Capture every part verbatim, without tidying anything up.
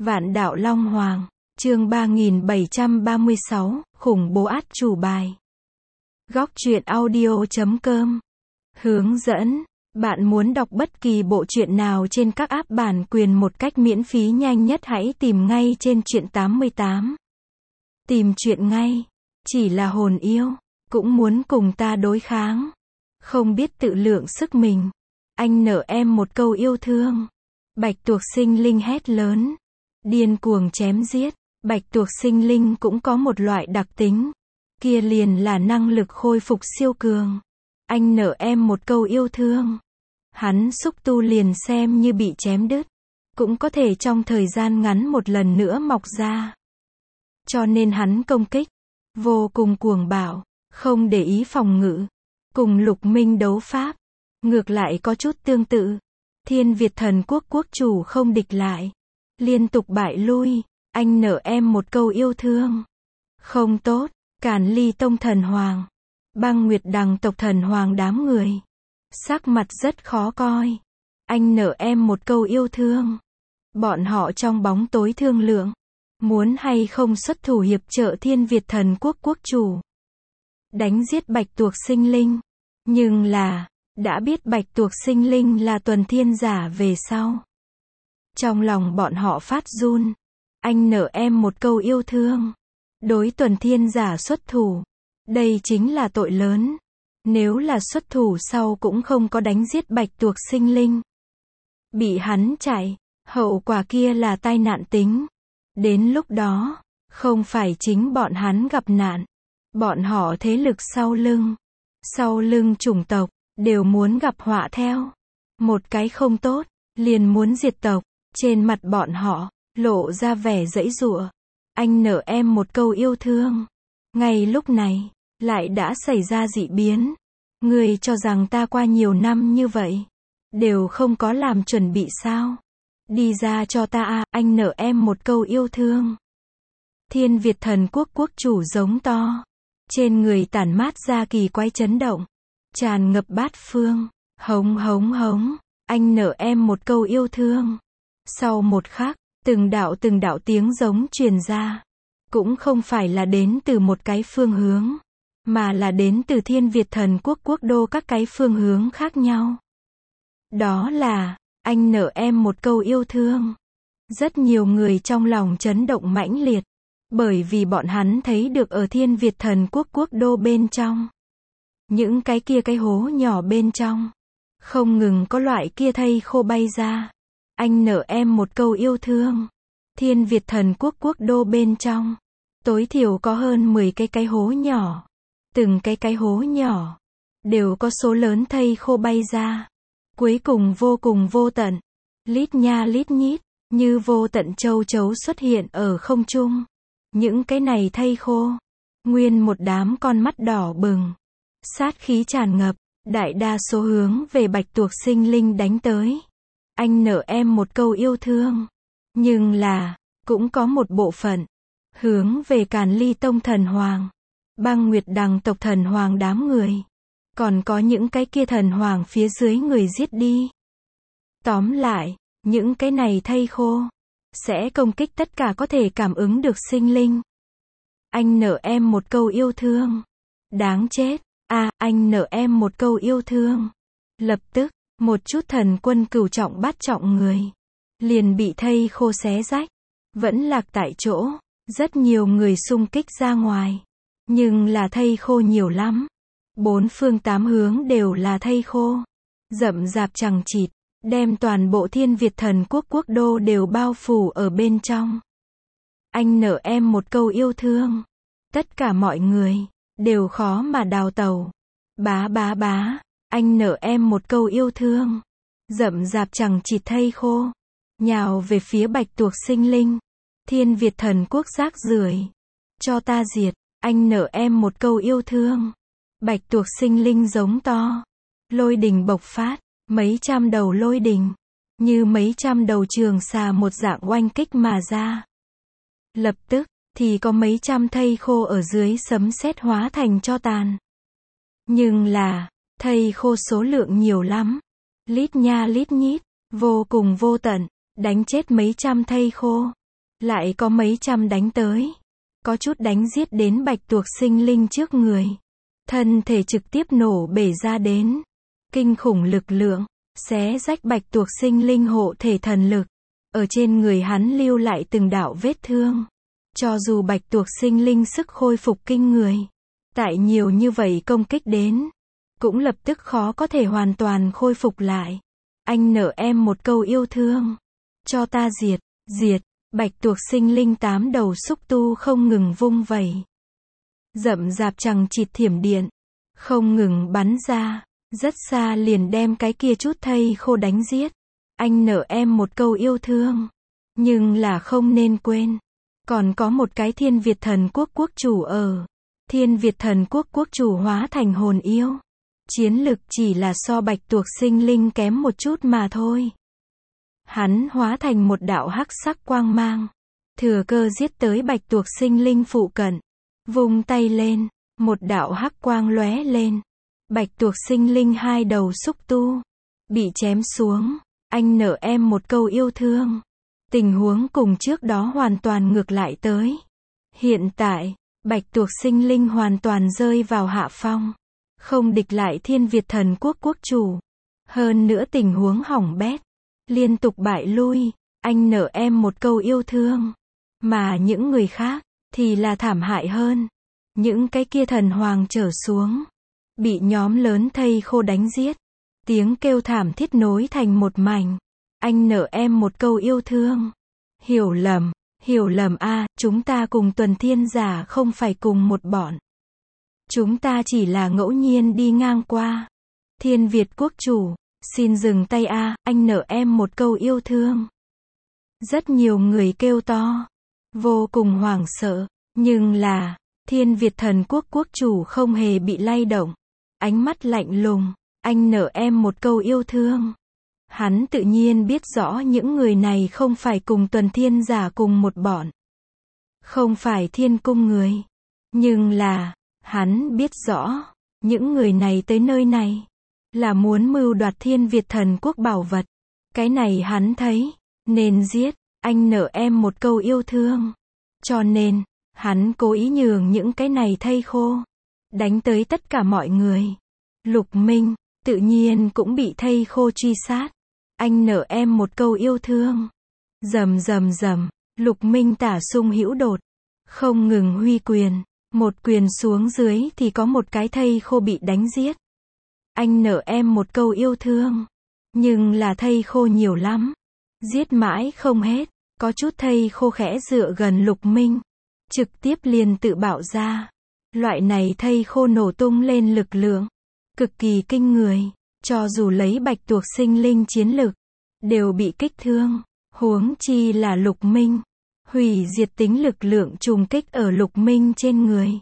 Vạn đạo Long Hoàng, chương ba nghìn bảy trăm ba mươi sáu, khủng bố át chủ bài. Góc truyện audio chấm com. Hướng dẫn, bạn muốn đọc bất kỳ bộ truyện nào trên các app bản quyền một cách miễn phí nhanh nhất hãy tìm ngay trên truyện tám mươi tám. Tìm truyện ngay, chỉ là hồn yêu, cũng muốn cùng ta đối kháng. Không biết tự lượng sức mình. Anh nợ em một câu yêu thương. Bạch tuộc sinh linh hét lớn. Điên cuồng chém giết. Bạch tuộc sinh linh cũng có một loại đặc tính. Kia liền là năng lực khôi phục siêu cường. Anh nợ em một câu yêu thương. Hắn xúc tu liền xem như bị chém đứt. Cũng có thể trong thời gian ngắn một lần nữa mọc ra. Cho nên hắn công kích. Vô cùng cuồng bạo. Không để ý phòng ngự. Cùng Lục Minh đấu pháp. Ngược lại có chút tương tự. Thiên Việt thần quốc quốc chủ không địch lại. Liên tục bại lui. Anh nợ em một câu yêu thương. Không tốt. Càn Ly tông thần hoàng. Băng Nguyệt đằng tộc thần hoàng đám người. Sắc mặt rất khó coi. Anh nợ em một câu yêu thương. Bọn họ trong bóng tối thương lượng. Muốn hay không xuất thủ hiệp trợ Thiên Việt thần quốc quốc chủ. Đánh giết bạch tuộc sinh linh. Nhưng là, đã biết bạch tuộc sinh linh là tuần thiên giả về sau. Trong lòng bọn họ phát run. Anh nợ em một câu yêu thương. Đối tuần thiên giả xuất thủ. Đây chính là tội lớn. Nếu là xuất thủ sau cũng không có đánh giết bạch tuộc sinh linh. Bị hắn chạy, hậu quả kia là tai nạn tính. Đến lúc đó, không phải chính bọn hắn gặp nạn. Bọn họ thế lực sau lưng. Sau lưng chủng tộc, đều muốn gặp họa theo. Một cái không tốt, liền muốn diệt tộc. Trên mặt bọn họ, lộ ra vẻ giãy giụa. Anh nợ em một câu yêu thương. Ngay lúc này, lại đã xảy ra dị biến. Người cho rằng ta qua nhiều năm như vậy, đều không có làm chuẩn bị sao? Đi ra cho ta a, anh nợ em một câu yêu thương. Thiên Việt thần quốc quốc chủ giống to. Trên người tản mát ra kỳ quái chấn động. Tràn ngập bát phương. Hống hống hống. Anh nợ em một câu yêu thương. Sau một khắc, từng đạo từng đạo tiếng giống truyền ra. Cũng không phải là đến từ một cái phương hướng. Mà là đến từ Thiên Việt thần quốc quốc đô các cái phương hướng khác nhau. Đó là, anh nợ em một câu yêu thương. Rất nhiều người trong lòng chấn động mãnh liệt. Bởi vì bọn hắn thấy được ở Thiên Việt thần quốc quốc đô bên trong. Những cái kia cái hố nhỏ bên trong. Không ngừng có loại kia thây khô bay ra. Anh nợ em một câu yêu thương. Thiên Việt thần quốc quốc đô bên trong. Tối thiểu có hơn mười cái cái hố nhỏ. Từng cái cái hố nhỏ. Đều có số lớn thây khô bay ra. Cuối cùng vô cùng vô tận. Lít nha lít nhít. Như vô tận châu chấu xuất hiện ở không trung. Những cái này thây khô. Nguyên một đám con mắt đỏ bừng. Sát khí tràn ngập. Đại đa số hướng về bạch tuộc sinh linh đánh tới. Anh nợ em một câu yêu thương. Nhưng là, cũng có một bộ phận. Hướng về Càn Ly tông thần hoàng. Băng Nguyệt đằng tộc thần hoàng đám người. Còn có những cái kia thần hoàng phía dưới người giết đi. Tóm lại, những cái này thây khô. Sẽ công kích tất cả có thể cảm ứng được sinh linh. Anh nợ em một câu yêu thương. Đáng chết. À, anh nợ em một câu yêu thương. Lập tức, một chút thần quân cửu trọng bát trọng người. Liền bị thây khô xé rách. Vẫn lạc tại chỗ. Rất nhiều người xung kích ra ngoài. Nhưng là thây khô nhiều lắm. Bốn phương tám hướng đều là thây khô. Rậm rạp chằng chịt. Đem toàn bộ Thiên Việt thần quốc quốc đô đều bao phủ ở bên trong. Anh nợ em một câu yêu thương. Tất cả mọi người, đều khó mà đào tẩu. Bá bá bá, anh nợ em một câu yêu thương. Rậm rạp chằng chịt thây khô. Nhào về phía bạch tuộc sinh linh. Thiên Việt thần quốc rác rưởi. Cho ta diệt, anh nợ em một câu yêu thương. Bạch tuộc sinh linh giống to. Lôi đình bộc phát. Mấy trăm đầu lôi đình. Như mấy trăm đầu trường xà một dạng oanh kích mà ra. Lập tức, thì có mấy trăm thây khô ở dưới sấm sét hóa thành tro tàn. Nhưng là, thây khô số lượng nhiều lắm. Lít nha lít nhít, vô cùng vô tận, đánh chết mấy trăm thây khô. lại có mấy trăm đánh tới. Có chút đánh giết đến bạch tuộc sinh linh trước người. Thân thể trực tiếp nổ bể ra đến. Kinh khủng lực lượng, xé rách bạch tuộc sinh linh hộ thể thần lực. Ở trên người hắn lưu lại từng đạo vết thương. Cho dù bạch tuộc sinh linh sức khôi phục kinh người. Tại nhiều như vậy công kích đến. Cũng lập tức khó có thể hoàn toàn khôi phục lại. Anh nợ em một câu yêu thương. Cho ta diệt, diệt. Bạch tuộc sinh linh tám đầu xúc tu không ngừng vung vẩy. Rậm rạp chằng chịt thiểm điện. Không ngừng bắn ra. Rất xa liền đem cái kia chút thây khô đánh giết. Anh nợ em một câu yêu thương. Nhưng là không nên quên. Còn có một cái thiên Việt thần quốc quốc chủ ở. Thiên Việt thần quốc quốc chủ hóa thành hồn yêu. Chiến lực chỉ là so bạch tuộc sinh linh kém một chút mà thôi. Hắn hóa thành một đạo hắc sắc quang mang. Thừa cơ giết tới bạch tuộc sinh linh phụ cận. Vung tay lên. Một đạo hắc quang lóe lên. Bạch tuộc sinh linh hai đầu xúc tu. Bị chém xuống. Anh nợ em một câu yêu thương. Tình huống cùng trước đó hoàn toàn ngược lại tới. Hiện tại, bạch tuộc sinh linh hoàn toàn rơi vào hạ phong. Không địch lại thiên Việt thần quốc quốc chủ. Hơn nữa tình huống hỏng bét. Liên tục bại lui. Anh nợ em một câu yêu thương. Mà những người khác, thì là thảm hại hơn. Những cái kia thần hoàng trở xuống. Bị nhóm lớn thây khô đánh giết. Tiếng kêu thảm thiết nối thành một mảnh. Anh nợ em một câu yêu thương. Hiểu lầm, hiểu lầm a, à, chúng ta cùng tuần thiên giả không phải cùng một bọn. Chúng ta chỉ là ngẫu nhiên đi ngang qua. Thiên Việt quốc chủ, xin dừng tay a, à, anh nợ em một câu yêu thương. Rất nhiều người kêu to. Vô cùng hoảng sợ. Nhưng là, thiên Việt thần quốc quốc chủ không hề bị lay động. Ánh mắt lạnh lùng. Anh nợ em một câu yêu thương. Hắn tự nhiên biết rõ những người này không phải cùng tuần thiên giả cùng một bọn. Không phải thiên cung người. Nhưng là, hắn biết rõ, những người này tới nơi này, là muốn mưu đoạt thiên Việt thần quốc bảo vật. Cái này hắn thấy, nên giết, anh nợ em một câu yêu thương. Cho nên, hắn cố ý nhường những cái này thây khô. Đánh tới tất cả mọi người. Lục Minh, tự nhiên cũng bị thây khô truy sát. Anh nợ em một câu yêu thương. Rầm rầm rầm, Lục Minh tả sung hữu đột. Không ngừng huy quyền. Một quyền xuống dưới thì có một cái thây khô bị đánh giết. Anh nợ em một câu yêu thương. Nhưng là thây khô nhiều lắm. Giết mãi không hết. Có chút thây khô khẽ dựa gần Lục Minh. Trực tiếp liền tự bạo ra. Loại này thây khô nổ tung lên lực lượng. Cực kỳ kinh người. Cho dù lấy bạch tuộc sinh linh chiến lực. Đều bị kích thương. Huống chi là Lục Minh. Hủy diệt tính lực lượng trùng kích ở Lục Minh trên người.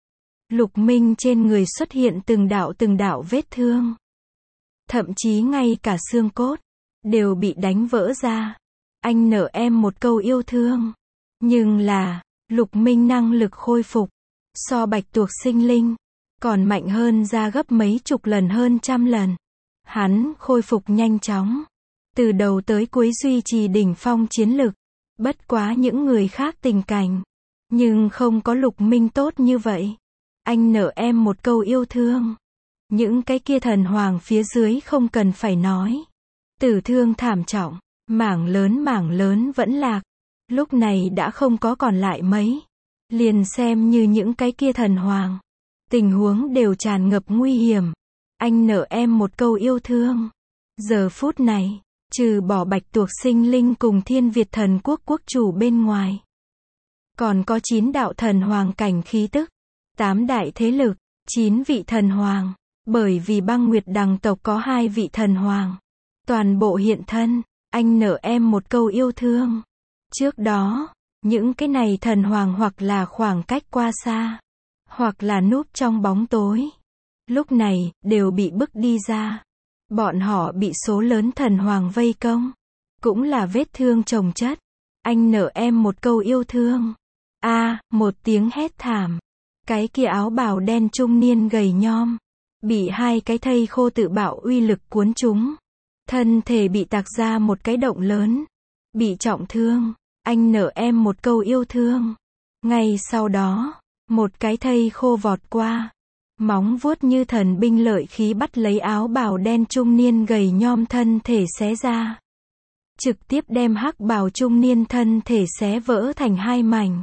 Lục Minh trên người xuất hiện từng đạo từng đạo vết thương. Thậm chí ngay cả xương cốt. Đều bị đánh vỡ ra. Anh nợ em một câu yêu thương. Nhưng là, Lục Minh năng lực khôi phục. So bạch tuộc sinh linh. Còn mạnh hơn ra gấp mấy chục lần hơn trăm lần. Hắn khôi phục nhanh chóng. Từ đầu tới cuối duy trì đỉnh phong chiến lực. Bất quá những người khác tình cảnh. Nhưng không có Lục Minh tốt như vậy. Anh nợ em một câu yêu thương. Những cái kia thần hoàng phía dưới không cần phải nói. Tử thương thảm trọng. Mảng lớn mảng lớn vẫn lạc. Lúc này đã không có còn lại mấy. Liền xem như những cái kia thần hoàng. Tình huống đều tràn ngập nguy hiểm. Anh nợ em một câu yêu thương. Giờ phút này, trừ bỏ bạch tuộc sinh linh cùng thiên Việt thần quốc quốc chủ bên ngoài. Còn có chín đạo thần hoàng cảnh khí tức. Tám đại thế lực, chín vị thần hoàng. Bởi vì băng nguyệt đằng tộc có hai vị thần hoàng. Toàn bộ hiện thân. Anh nợ em một câu yêu thương. Trước đó, những cái này thần hoàng hoặc là khoảng cách qua xa. Hoặc là núp trong bóng tối. Lúc này, đều bị bức đi ra. Bọn họ bị số lớn thần hoàng vây công. Cũng là vết thương chồng chất. Anh nợ em một câu yêu thương. A, à, một tiếng hét thảm. Cái kia áo bào đen trung niên gầy nhom. Bị hai cái thây khô tự bạo uy lực cuốn trúng. Thân thể bị tạc ra một cái động lớn. Bị trọng thương. anh nợ em một câu yêu thương. Ngay sau đó, một cái thây khô vọt qua, móng vuốt như thần binh lợi khí bắt lấy áo bào đen trung niên gầy nhom thân thể xé ra. Trực tiếp đem hắc bào trung niên thân thể xé vỡ thành hai mảnh.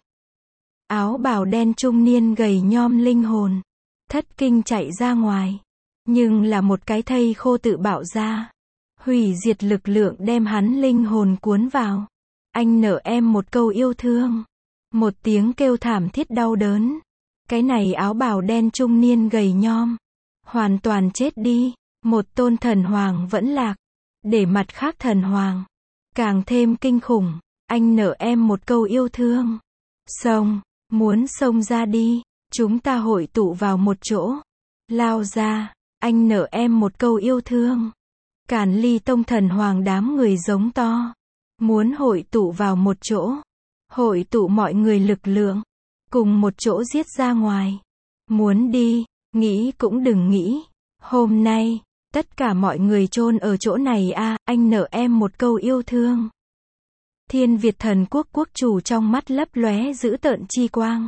Áo bào đen trung niên gầy nhom linh hồn, thất kinh chạy ra ngoài. Nhưng là một cái thây khô tự bạo ra. Hủy diệt lực lượng đem hắn linh hồn cuốn vào. Anh nợ em một câu yêu thương. Một tiếng kêu thảm thiết đau đớn. Cái này áo bào đen trung niên gầy nhom. Hoàn toàn chết đi. Một tôn thần hoàng vẫn lạc. Để mặt khác thần hoàng. Càng thêm kinh khủng. Anh nợ em một câu yêu thương. Xông. Muốn xông ra đi. Chúng ta hội tụ vào một chỗ. Lao ra. Anh nợ em một câu yêu thương. Càn Ly tông thần hoàng đám người giống to. Muốn hội tụ vào một chỗ. Hội tụ mọi người lực lượng. Cùng một chỗ giết ra ngoài. Muốn đi, nghĩ cũng đừng nghĩ. Hôm nay, tất cả mọi người chôn ở chỗ này a à, anh nợ em một câu yêu thương. Thiên Việt thần quốc quốc chủ trong mắt lấp lóe dữ tợn chi quang.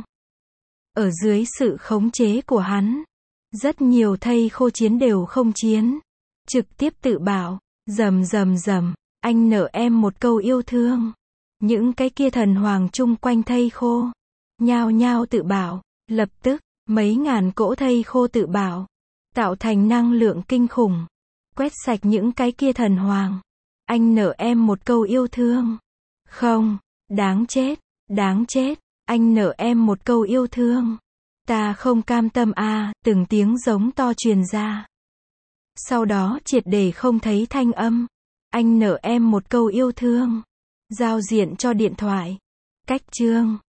Ở dưới sự khống chế của hắn, rất nhiều thây khô chiến đều không chiến. Trực tiếp tự bảo, rầm rầm rầm, anh nợ em một câu yêu thương. Những cái kia thần hoàng chung quanh thây khô, nhao nhao tự bảo, lập tức, mấy ngàn cỗ thây khô tự bảo, tạo thành năng lượng kinh khủng, quét sạch những cái kia thần hoàng. Anh nợ em một câu yêu thương. Không, đáng chết, đáng chết, anh nợ em một câu yêu thương. Ta không cam tâm a à, từng tiếng giống to truyền ra. Sau đó triệt để không thấy thanh âm. Anh nợ em một câu yêu thương. Giao diện cho điện thoại. Cách chương